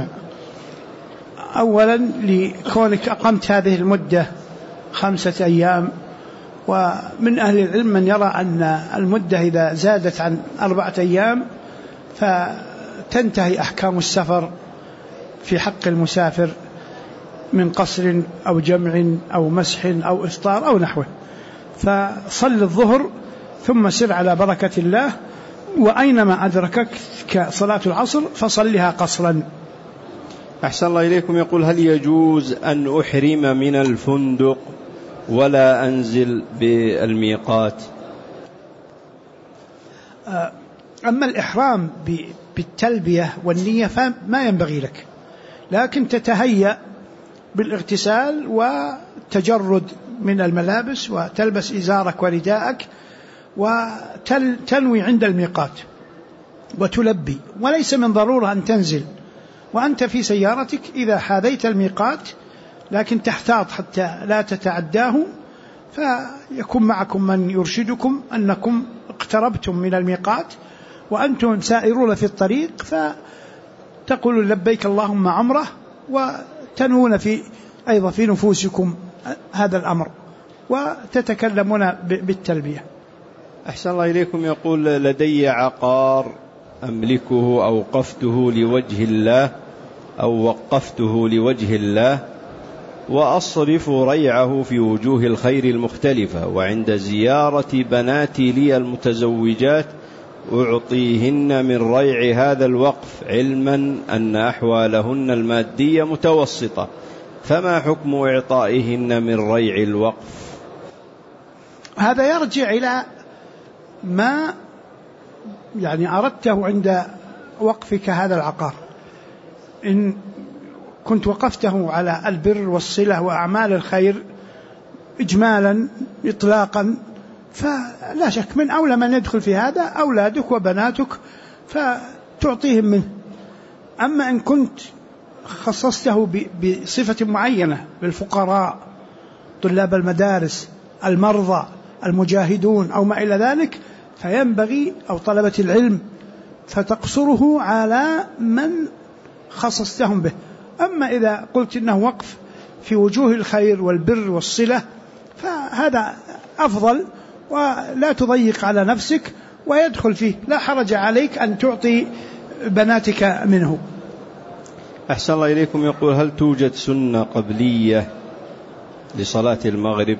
أولا لكونك أقمت هذه المدة 5 أيام، ومن أهل العلم من يرى أن المدة إذا زادت عن 4 أيام فتنتهي أحكام السفر في حق المسافر من قصر أو جمع أو مسح أو إفطار أو نحوه. فصل الظهر ثم سر على بركة الله، وأينما أدركك كصلاة العصر فصلها قصرا. أحسن الله إليكم. يقول هل يجوز أن أحرم من الفندق ولا أنزل بالميقات؟ أما الإحرام بالتلبية والنية فما ينبغي لك، لكن تتهيأ بالاغتسال والتجرد من الملابس وتلبس إزارك ورداءك وتنوي عند الميقات وتلبي، وليس من ضرورة أن تنزل وأنت في سيارتك إذا حاذيت الميقات، لكن تحتاط حتى لا تتعداه، فيكون معكم من يرشدكم أنكم اقتربتم من الميقات وأنتم سائرون في الطريق، فتقولوا لبيك اللهم عمره وتنوون أيضا في نفوسكم هذا الأمر وتتكلمون بالتلبية. أحسن الله إليكم. يقول لدي عقار أملكه أوقفته لوجه الله أو وقفته لوجه الله، وأصرف ريعه في وجوه الخير المختلفة، وعند زيارة بناتي لي المتزوجات أعطيهن من ريع هذا الوقف، علما أن أحوالهن المادية متوسطة، فما حكم إعطائهن من ريع الوقف؟ هذا يرجع إلى ما أردته عند وقفك هذا العقار. إن كنت وقفته على البر والصلة وأعمال الخير إجمالا إطلاقا، فلا شك من أولى من يدخل في هذا أولادك وبناتك فتعطيهم منه. أما إن كنت خصصته بصفة معينة بالفقراء، طلاب المدارس، المرضى، المجاهدون أو ما إلى ذلك، فينبغي أو طلبة العلم فتقصره على من خصصتهم به. أما إذا قلت إنه وقف في وجوه الخير والبر والصلة فهذا أفضل ولا تضيق على نفسك ويدخل فيه، لا حرج عليك أن تعطي بناتك منه. أحسن الله إليكم. يقول هل توجد سنة قبلية لصلاة المغرب؟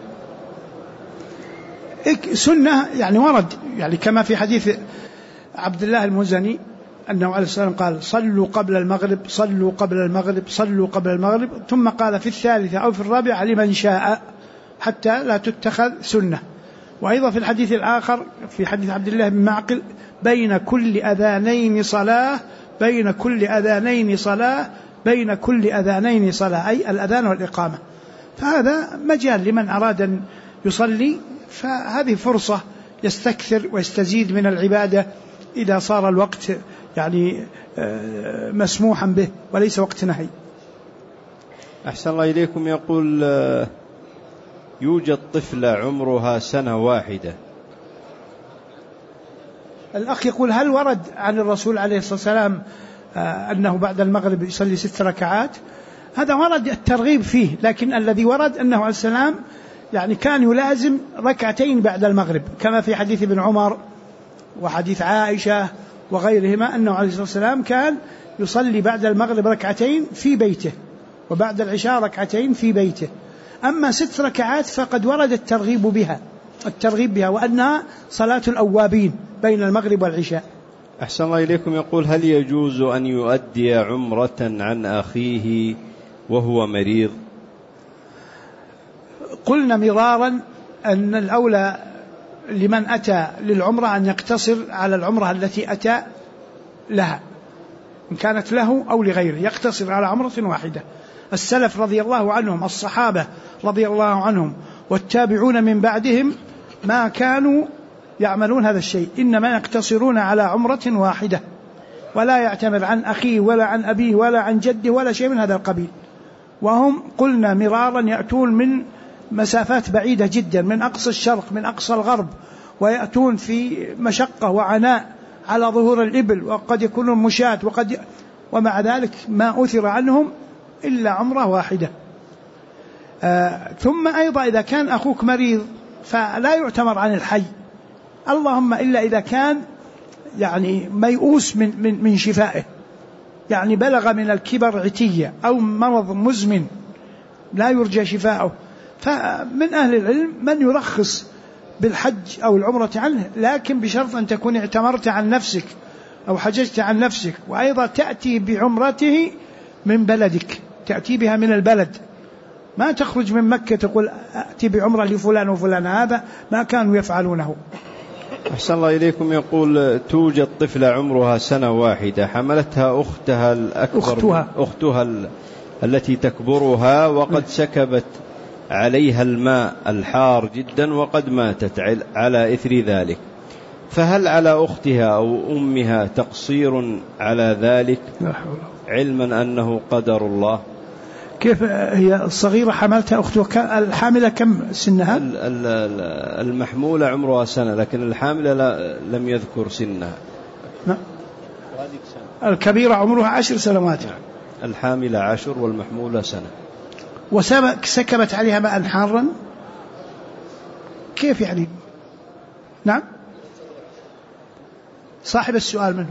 سنة ورد كما في حديث عبد الله المزني أنه عليه السلام قال صلوا قبل المغرب صلوا قبل المغرب صلوا قبل المغرب، ثم قال في الثالثة أو في الرابعة لمن شاء، حتى لا تتخذ سنة. وأيضا في الحديث الآخر في حديث عبد الله بن معقل بين كل أذانين صلاة بين كل أذانين صلاة بين كل أذانين صلاة، أي الأذان والإقامة. فهذا مجال لمن أراد أن يصلي، فهذه فرصة يستكثر ويستزيد من العبادة إذا صار الوقت مسموحا به وليس وقت نهي. أحسن الله إليكم. يقول يوجد طفلة عمرها 1 سنة، الأخ يقول هل ورد عن الرسول عليه الصلاة والسلام أنه بعد المغرب يصلي 6 ركعات؟ هذا ورد الترغيب فيه، لكن الذي ورد أنه عليه السلام كان يلازم 2 ركعتين بعد المغرب، كما في حديث ابن عمر وحديث عائشة وغيرهما أنه عليه الصلاة والسلام كان يصلي بعد المغرب 2 ركعتين في بيته وبعد العشاء 2 ركعتين في بيته. أما 6 ركعات فقد ورد الترغيب بها وأنها صلاة الأوابين بين المغرب والعشاء. أحسن الله إليكم. يقول هل يجوز أن يؤدي عمرة عن أخيه وهو مريض؟ قلنا مرارا أن الأولى لمن أتى للعمرة أن يقتصر على العمرة التي أتى لها، إن كانت له أو لغيره يقتصر على عمرة واحدة. السلف رضي الله عنهم، الصحابة رضي الله عنهم والتابعون من بعدهم ما كانوا يعملون هذا الشيء، إنما يقتصرون على عمرة واحدة ولا يعتمر عن أخيه ولا عن أبيه ولا عن جده ولا شيء من هذا القبيل. وهم قلنا مرارا يأتون من مسافات بعيدة جدا، من أقصى الشرق من أقصى الغرب، ويأتون في مشقة وعناء على ظهور الإبل، وقد يكونون مشاة ومع ذلك ما أثر عنهم إلا عمرة واحدة. ثم أيضا إذا كان أخوك مريض فلا يعتمر عن الحي، اللهم إلا إذا كان ميؤوس من شفائه، بلغ من الكبر عتية أو مرض مزمن لا يرجى شفاؤه، فمن أهل العلم من يرخص بالحج أو العمرة عنه، لكن بشرط أن تكون اعتمرت عن نفسك أو حججت عن نفسك، وأيضا تأتي بعمرته من بلدك، تأتي بها من البلد ما تخرج من مكة تقول أتي بعمرة لفلان وفلان، هذا ما كانوا يفعلونه. أحسن الله إليكم. يقول توجد طفلة عمرها سنة واحدة حملتها أختها الأكبر أختها التي تكبرها، وقد سكبت عليها الماء الحار جدا وقد ماتت على إثر ذلك، فهل على أختها أو أمها تقصير على ذلك علما أنه قدر الله؟ كيف هي الصغيرة حملتها أختها؟ الحاملة كم سنها؟ المحمولة عمرها سنة، لكن الحاملة لم يذكر سنها. الكبيرة عمرها 10 سنوات. الحاملة 10 والمحمولة سنة. وسكبت عليها ماء حارا، كيف يعني؟ نعم، صاحب السؤال منه.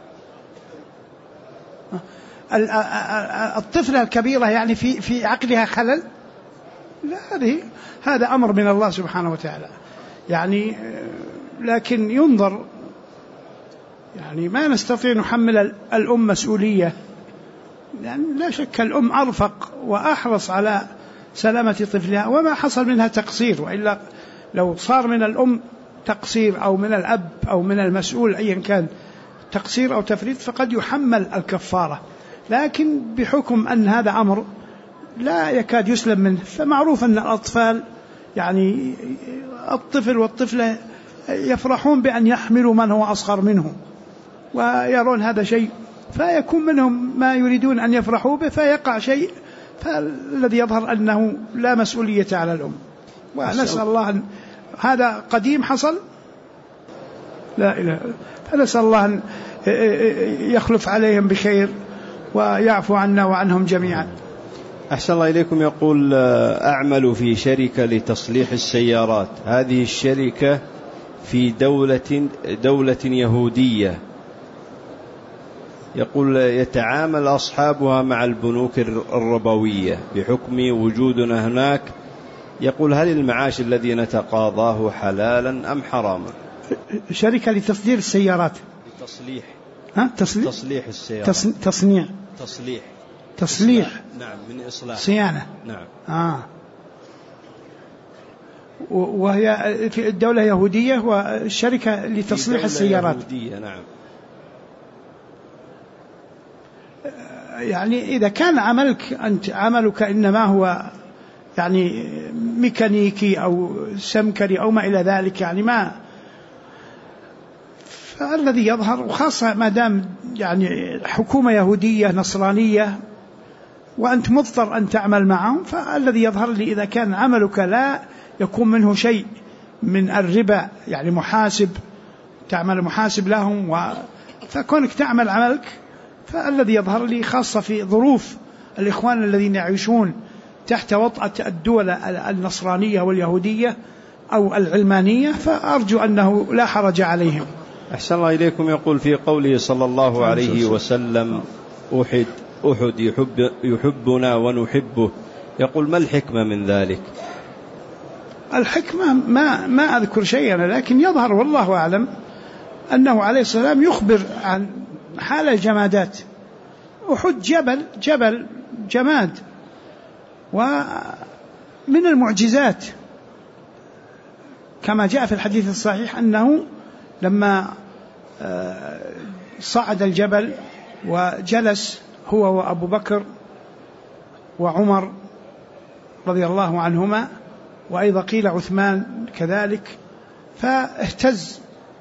الطفلة الكبيرة يعني في عقلها خلل؟ لا، هذا أمر من الله سبحانه وتعالى يعني، لكن ينظر يعني ما نستطيع نحمل الأم مسؤولية، يعني لا شك الأم أرفق وأحرص على سلامة طفلها، وما حصل منها تقصير، وإلا لو صار من الأم تقصير أو من الأب أو من المسؤول أيا كان تقصير أو تفريط فقد يحمل الكفارة، لكن بحكم أن هذا أمر لا يكاد يسلم منه، فمعروف أن الأطفال يعني الطفل والطفلة يفرحون بأن يحملوا من هو أصغر منه ويرون هذا شيء، فيكون منهم ما يريدون أن يفرحوا به فيقع شيء، فالذي يظهر أنه لا مسؤولية على الأم. ونسأل الله أن هذا قديم حصل، لا إله، فنسأل الله أن يخلف عليهم بخير ويعفو عنا وعنهم جميعا. أحسن الله إليكم. يقول أعمل في شركة لتصليح السيارات، هذه الشركة في دولة يهودية، يقول يتعامل أصحابها مع البنوك الربوية بحكم وجودنا هناك، يقول هل المعاش الذي نتقاضاه حلالا أم حراما؟ شركة لتصدير السيارات، تصليح تصليح السيارات، تصليح نعم، من إصلاح، صيانة نعم. وهي في الدولة يهودية والشركة لتصليح السيارات يهودية، نعم. يعني إذا كان عملك إنما هو يعني ميكانيكي أو سمكري أو ما إلى ذلك، يعني ما، فالذي يظهر، وخاصة ما دام يعني حكومة يهودية نصرانية وأنت مضطر أن تعمل معهم، فالذي يظهر لي إذا كان عملك لا يكون منه شيء من الربا، يعني تعمل محاسب لهم، فكونك تعمل عملك، فالذي يظهر لي خاصة في ظروف الإخوان الذين يعيشون تحت وطأة الدول النصرانية واليهودية أو العلمانية، فأرجو أنه لا حرج عليهم. أحسن الله إليكم. يقول في قوله صلى الله عليه وسلم أحد يحبنا ونحبه، يقول ما الحكمة من ذلك؟ الحكمة ما أذكر شيئا، لكن يظهر والله أعلم أنه عليه السلام يخبر عن حال الجمادات. أحد جبل جماد، ومن المعجزات كما جاء في الحديث الصحيح أنه لما صعد الجبل وجلس هو وأبو بكر وعمر رضي الله عنهما، وأيضا قيل عثمان كذلك، فاهتز،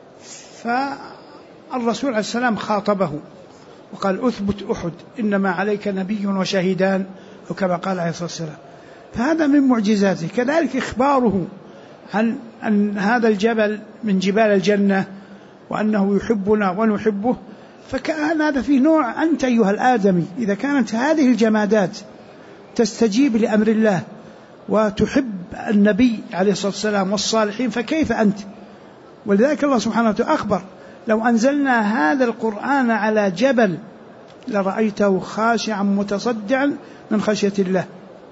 فالرسول عليه السلام خاطبه وقال أثبت أحد إنما عليك نبي وشهيدان، وكما قال عليه الصلاة والسلام. فهذا من معجزاته. كذلك إخباره عن أن هذا الجبل من جبال الجنة وأنه يحبنا ونحبه، فكأن هذا فيه نوع أنت أيها الآدمي إذا كانت هذه الجمادات تستجيب لأمر الله وتحب النبي عليه الصلاة والسلام والصالحين، فكيف أنت؟ ولذلك الله سبحانه وتعالى أخبر لو أنزلنا هذا القرآن على جبل لرأيته خاشعا متصدعا من خشية الله.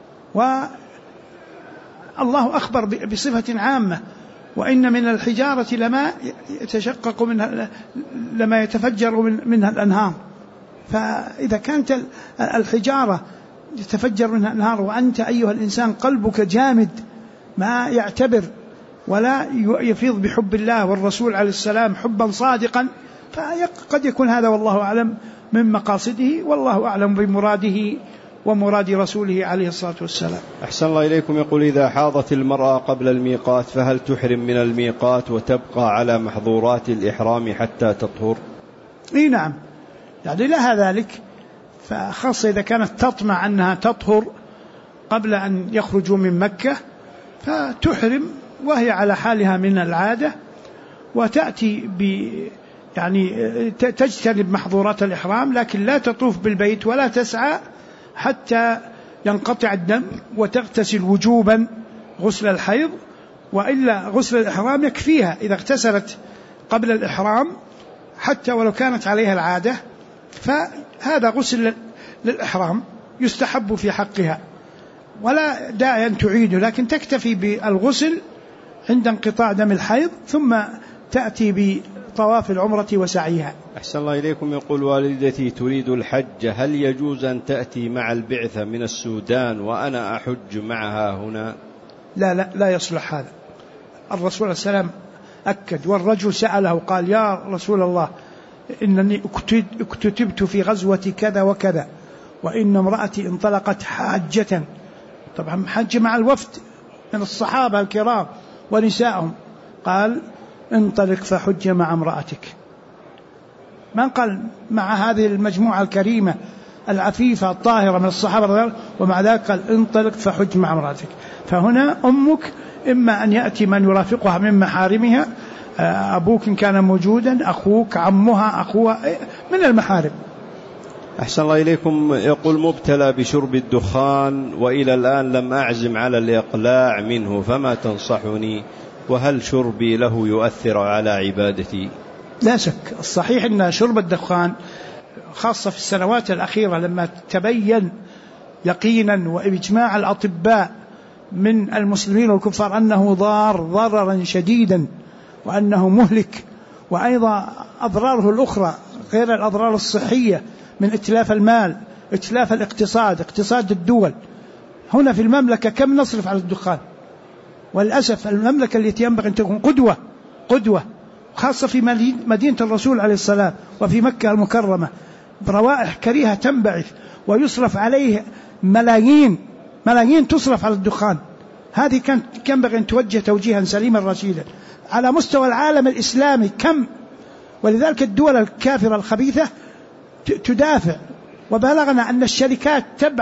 والله أخبر بصفة عامة، وإن من الحجارة لما يتشقق منها، لما يتفجر منها الأنهار. فإذا كانت الحجارة يتفجر منها أنهار، وأنت أيها الإنسان قلبك جامد ما يعتبر ولا يفيض بحب الله والرسول عليه السلام حبا صادقا، فقد يكون هذا والله أعلم من مقاصده، والله أعلم بمراده ومراد رسوله عليه الصلاة والسلام. أحسن الله إليكم. يقول: إذا حاضت المرأة قبل الميقات فهل تحرم من الميقات وتبقى على محظورات الإحرام حتى تطهر؟ إيه نعم، يعني لها ذلك، فخاصة إذا كانت تطمع أنها تطهر قبل أن يخرجوا من مكة فتحرم وهي على حالها من العادة، وتأتي يعني تجتنب محظورات الإحرام، لكن لا تطوف بالبيت ولا تسعى حتى ينقطع الدم، وتغتسل وجوبا غسل الحيض، وإلا غسل الإحرام يكفيها إذا اغتسلت قبل الإحرام حتى ولو كانت عليها العادة، فهذا غسل للإحرام يستحب في حقها ولا داعي أن تعيده، لكن تكتفي بالغسل عند انقطاع دم الحيض ثم تأتي بطواف العمرة وسعيها. أحسن الله إليكم. يقول: والدتي تريد الحج، هل يجوز أن تأتي مع البعثة من السودان وأنا أحج معها هنا؟ لا يصلح هذا. الرسول عليه السلام أكد، والرجل سأله قال: يا رسول الله إنني اكتتبت في غزوة كذا وكذا، وإن امرأتي انطلقت حاجة، طبعا حج مع الوفد من الصحابة الكرام ونسائهم، قال: انطلق فحج مع امرأتك. من قال مع هذه المجموعة الكريمة العفيفة الطاهرة من الصحابة، ومع ذلك قال: انطلق فحج مع امرأتك. فهنا أمك إما أن يأتي من يرافقها من محارمها، أبوك إن كان موجودا، أخوك، عمها، أخوها، من المحارم. أحسن الله إليكم. يقول: مبتلى بشرب الدخان وإلى الآن لم أعزم على الإقلاع منه، فما تنصحني؟ وهل شربي له يؤثر على عبادتي؟ لا شك، الصحيح أن شرب الدخان خاصة في السنوات الأخيرة لما تبين يقينا وإجماع الأطباء من المسلمين والكفار أنه ضررا شديدا وأنه مهلك، وأيضا أضراره الأخرى غير الأضرار الصحية من إتلاف المال، إتلاف الاقتصاد، اقتصاد الدول. هنا في المملكة كم نصرف على الدخان؟ وللأسف المملكة التي ينبغي أن تكون قدوة خاصة في مدينة الرسول عليه السلام وفي مكة المكرمة، بروائح كريهة تنبعث ويصرف عليه ملايين تصرف على الدخان. هذه كانت ينبغي أن توجه توجيها سليما رشيدا على مستوى العالم الإسلامي كم، ولذلك الدول الكافرة الخبيثة تدافع، وبلغنا أن الشركات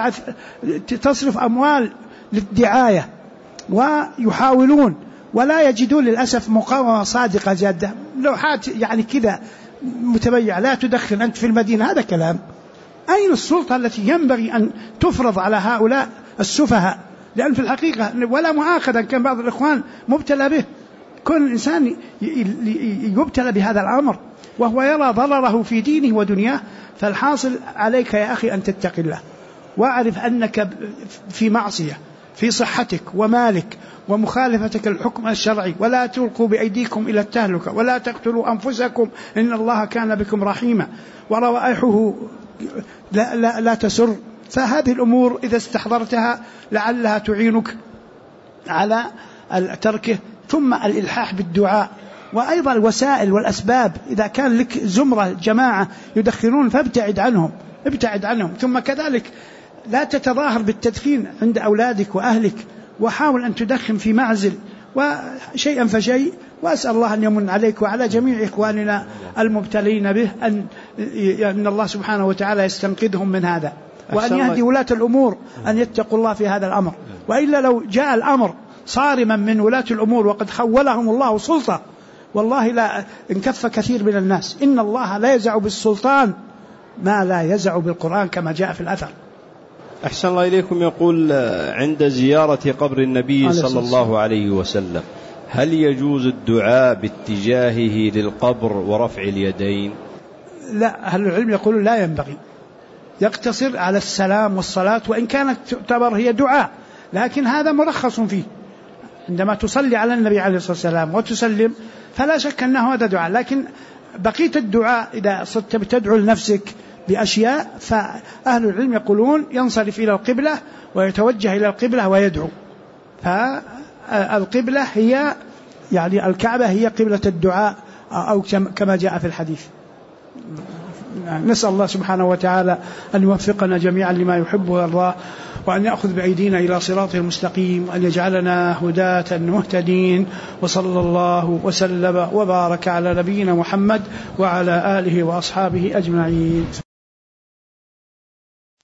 تصرف أموال للدعاية ويحاولون ولا يجدون للأسف مقاومة صادقة جادة، لوحات يعني كذا متبيع: لا تدخن أنت في المدينة. هذا كلام. أين السلطة التي ينبغي أن تفرض على هؤلاء السفهاء؟ لأن في الحقيقة ولا مؤاخذا كان بعض الإخوان مبتلى به، كل إنسان يبتلى بهذا الأمر وهو يرى ضرره في دينه ودنياه. فالحاصل عليك يا أخي أن تتقي الله، واعرف أنك في معصية في صحتك ومالك ومخالفتك الحكم الشرعي، ولا تلقوا بأيديكم إلى التهلكة ولا تقتلوا أنفسكم إن الله كان بكم رحيما، وروائحه لا تسر. فهذه الأمور إذا استحضرتها لعلها تعينك على تركه. ثم الإلحاح بالدعاء، وأيضا الوسائل والأسباب، إذا كان لك زمرة جماعة يدخنون فابتعد عنهم. ثم كذلك لا تتظاهر بالتدخين عند أولادك وأهلك، وحاول أن تدخن في معزل وشيئا فشيء. وأسأل الله أن يمن عليك وعلى جميع إخواننا المبتلين به أن الله سبحانه وتعالى يستنقذهم من هذا، وأن يهدي ولاة الأمور أن يتقوا الله في هذا الأمر. وإلا لو جاء الأمر صارما من ولاة الأمور وقد خولهم الله سلطة، والله لا انكف كثير من الناس. إن الله لا يزع بالسلطان ما لا يزع بالقرآن كما جاء في الأثر. أحسن الله إليكم. يقول: عند زيارة قبر النبي صلى الله عليه وسلم هل يجوز الدعاء باتجاهه للقبر ورفع اليدين؟ لا، أهل العلم يقولون لا ينبغي، يقتصر على السلام والصلاة، وإن كانت تعتبر هي دعاء لكن هذا مرخص فيه. عندما تصلي على النبي عليه الصلاة والسلام وتسلم فلا شك أنه هذا دعاء، لكن بقية الدعاء إذا صرت بتدعو لنفسك بأشياء، فأهل العلم يقولون ينصرف إلى القبلة ويتوجه إلى القبلة ويدعو. فالقبلة هي يعني الكعبة هي قبلة الدعاء أو كما جاء في الحديث. نسأل الله سبحانه وتعالى أن يوفقنا جميعا لما يحب ويرضاه، وأن يأخذ بأيدينا إلى صراطه المستقيم، وأن يجعلنا هداة مهتدين. وصلى الله وسلم وبارك على نبينا محمد وعلى آله وأصحابه أجمعين.